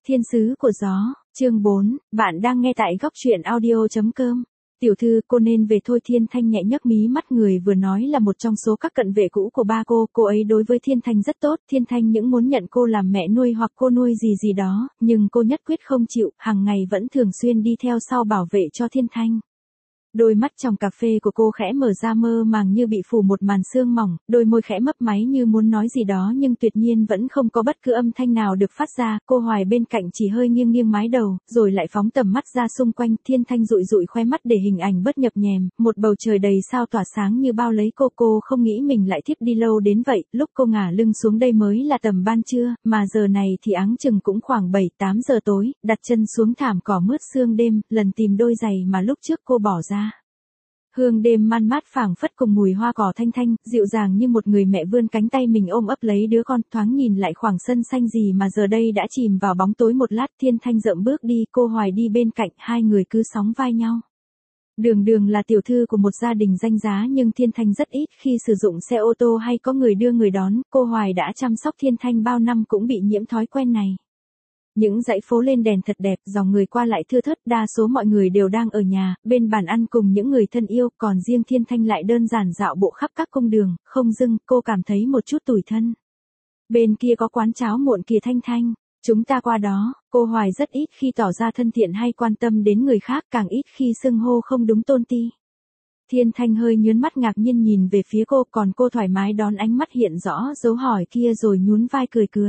Thiên sứ của gió, chương 4, bạn đang nghe tại góc truyện audio.com. Tiểu thư, cô nên về thôi. Thiên Thanh nhẹ nhấc mí mắt, người vừa nói là một trong số các cận vệ cũ của ba cô ấy đối với Thiên Thanh rất tốt, Thiên Thanh những muốn nhận cô làm mẹ nuôi hoặc cô nuôi gì đó, nhưng cô nhất quyết không chịu, hàng ngày vẫn thường xuyên đi theo sau bảo vệ cho Thiên Thanh. Đôi mắt trong cà phê của cô khẽ mở ra mơ màng như bị phủ một màn sương mỏng, đôi môi khẽ mấp máy như muốn nói gì đó nhưng tuyệt nhiên vẫn không có bất cứ âm thanh nào được phát ra. Cô Hoài bên cạnh chỉ hơi nghiêng nghiêng mái đầu, rồi lại phóng tầm mắt ra xung quanh. Thiên Thanh dụi dụi khóe mắt để hình ảnh bớt nhập nhèm, một bầu trời đầy sao tỏa sáng như bao lấy cô không nghĩ mình lại thiếp đi lâu đến vậy. Lúc cô ngả lưng xuống đây mới là tầm ban trưa, mà giờ này thì áng chừng cũng khoảng 7-8 giờ tối, đặt chân xuống thảm cỏ mướt sương đêm, lần tìm đôi giày mà lúc trước cô bỏ ra. Hương đêm man mát phảng phất cùng mùi hoa cỏ thanh thanh, dịu dàng như một người mẹ vươn cánh tay mình ôm ấp lấy đứa con. Thoáng nhìn lại khoảng sân xanh gì mà giờ đây đã chìm vào bóng tối một lát. Thiên Thanh dậm bước đi, cô Hoài đi bên cạnh, hai người cứ sóng vai nhau. Đường là tiểu thư của một gia đình danh giá, nhưng Thiên Thanh rất ít khi sử dụng xe ô tô hay có người đưa người đón. Cô Hoài đã chăm sóc Thiên Thanh bao năm cũng bị nhiễm thói quen này. Những dãy phố lên đèn thật đẹp, dòng người qua lại thưa thớt, đa số mọi người đều đang ở nhà, bên bàn ăn cùng những người thân yêu, còn riêng Thiên Thanh lại đơn giản dạo bộ khắp các cung đường. Không dưng, cô cảm thấy một chút tủi thân. Bên kia có quán cháo muộn kìa Thanh, chúng ta qua đó. Cô Hoài rất ít khi tỏ ra thân thiện hay quan tâm đến người khác, càng ít khi xưng hô không đúng tôn ti. Thiên Thanh hơi nhướng mắt ngạc nhiên nhìn về phía cô, còn cô thoải mái đón ánh mắt hiện rõ dấu hỏi kia rồi nhún vai cười.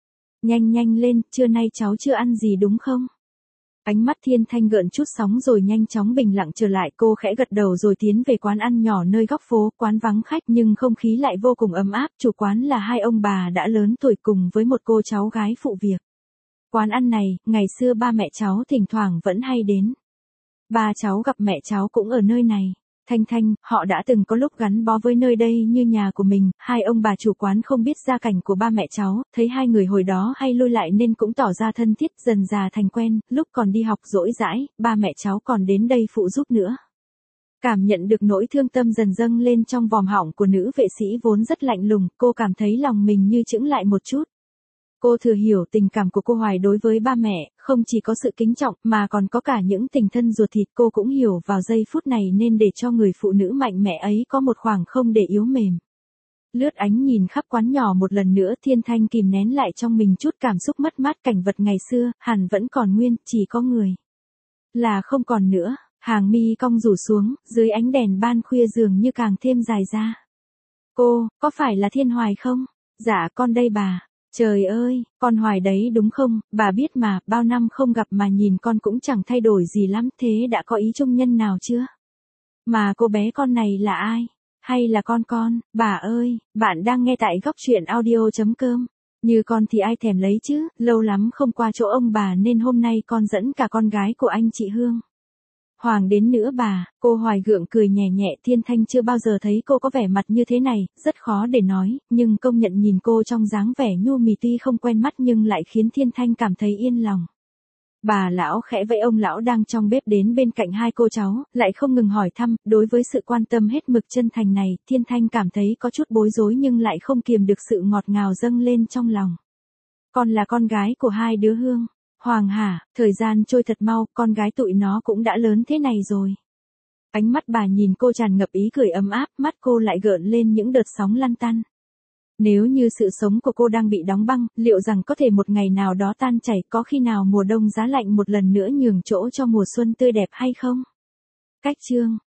Nhanh lên, trưa nay cháu chưa ăn gì đúng không? Ánh mắt Thiên Thanh gợn chút sóng rồi nhanh chóng bình lặng trở lại. Cô khẽ gật đầu rồi tiến về quán ăn nhỏ nơi góc phố. Quán vắng khách nhưng không khí lại vô cùng ấm áp. Chủ quán là hai ông bà đã lớn tuổi cùng với một cô cháu gái phụ việc. Quán ăn này, ngày xưa ba mẹ cháu thỉnh thoảng vẫn hay đến. Ba cháu gặp mẹ cháu cũng ở nơi này. Thanh, họ đã từng có lúc gắn bó với nơi đây như nhà của mình. Hai ông bà chủ quán không biết gia cảnh của ba mẹ cháu, thấy hai người hồi đó hay lui lại nên cũng tỏ ra thân thiết, dần dà thành quen. Lúc còn đi học dỗi dãi, ba mẹ cháu còn đến đây phụ giúp nữa. Cảm nhận được nỗi thương tâm dần dâng lên trong vòm họng của nữ vệ sĩ vốn rất lạnh lùng, cô cảm thấy lòng mình như chững lại một chút. Cô thừa hiểu tình cảm của cô Hoài đối với ba mẹ, không chỉ có sự kính trọng mà còn có cả những tình thân ruột thịt. Cô cũng hiểu vào giây phút này nên để cho người phụ nữ mạnh mẽ ấy có một khoảng không để yếu mềm. Lướt ánh nhìn khắp quán nhỏ một lần nữa, Thiên Thanh kìm nén lại trong mình chút cảm xúc mất mát. Cảnh vật ngày xưa, hẳn vẫn còn nguyên, chỉ có người là không còn nữa. Hàng mi cong rủ xuống, dưới ánh đèn ban khuya dường như càng thêm dài ra. Cô, có phải là Thiên Hoài không? Dạ con đây bà. Trời ơi, con Hoài đấy đúng không? Bà biết mà, bao năm không gặp mà nhìn con cũng chẳng thay đổi gì lắm. Thế đã có ý trung nhân nào chưa? Mà cô bé con này là ai? Hay là con? Bà ơi, bạn đang nghe tại góc truyện audio.com. Như con thì ai thèm lấy chứ, lâu lắm không qua chỗ ông bà nên hôm nay con dẫn cả con gái của anh chị Hương Hoàng đến nữa bà. Cô Hoài gượng cười nhẹ nhẹ. Thiên Thanh chưa bao giờ thấy cô có vẻ mặt như thế này, rất khó để nói, nhưng công nhận nhìn cô trong dáng vẻ nhu mì tuy không quen mắt nhưng lại khiến Thiên Thanh cảm thấy yên lòng. Bà lão khẽ vẫy ông lão đang trong bếp đến bên cạnh hai cô cháu, lại không ngừng hỏi thăm. Đối với sự quan tâm hết mực chân thành này, Thiên Thanh cảm thấy có chút bối rối nhưng lại không kiềm được sự ngọt ngào dâng lên trong lòng. Con là con gái của hai đứa Hương Hoàng hả? Thời gian trôi thật mau, con gái tụi nó cũng đã lớn thế này rồi. Ánh mắt bà nhìn cô tràn ngập ý cười ấm áp, mắt cô lại gợn lên những đợt sóng lăn tăn. Nếu như sự sống của cô đang bị đóng băng, liệu rằng có thể một ngày nào đó tan chảy, có khi nào mùa đông giá lạnh một lần nữa nhường chỗ cho mùa xuân tươi đẹp hay không? Cách chương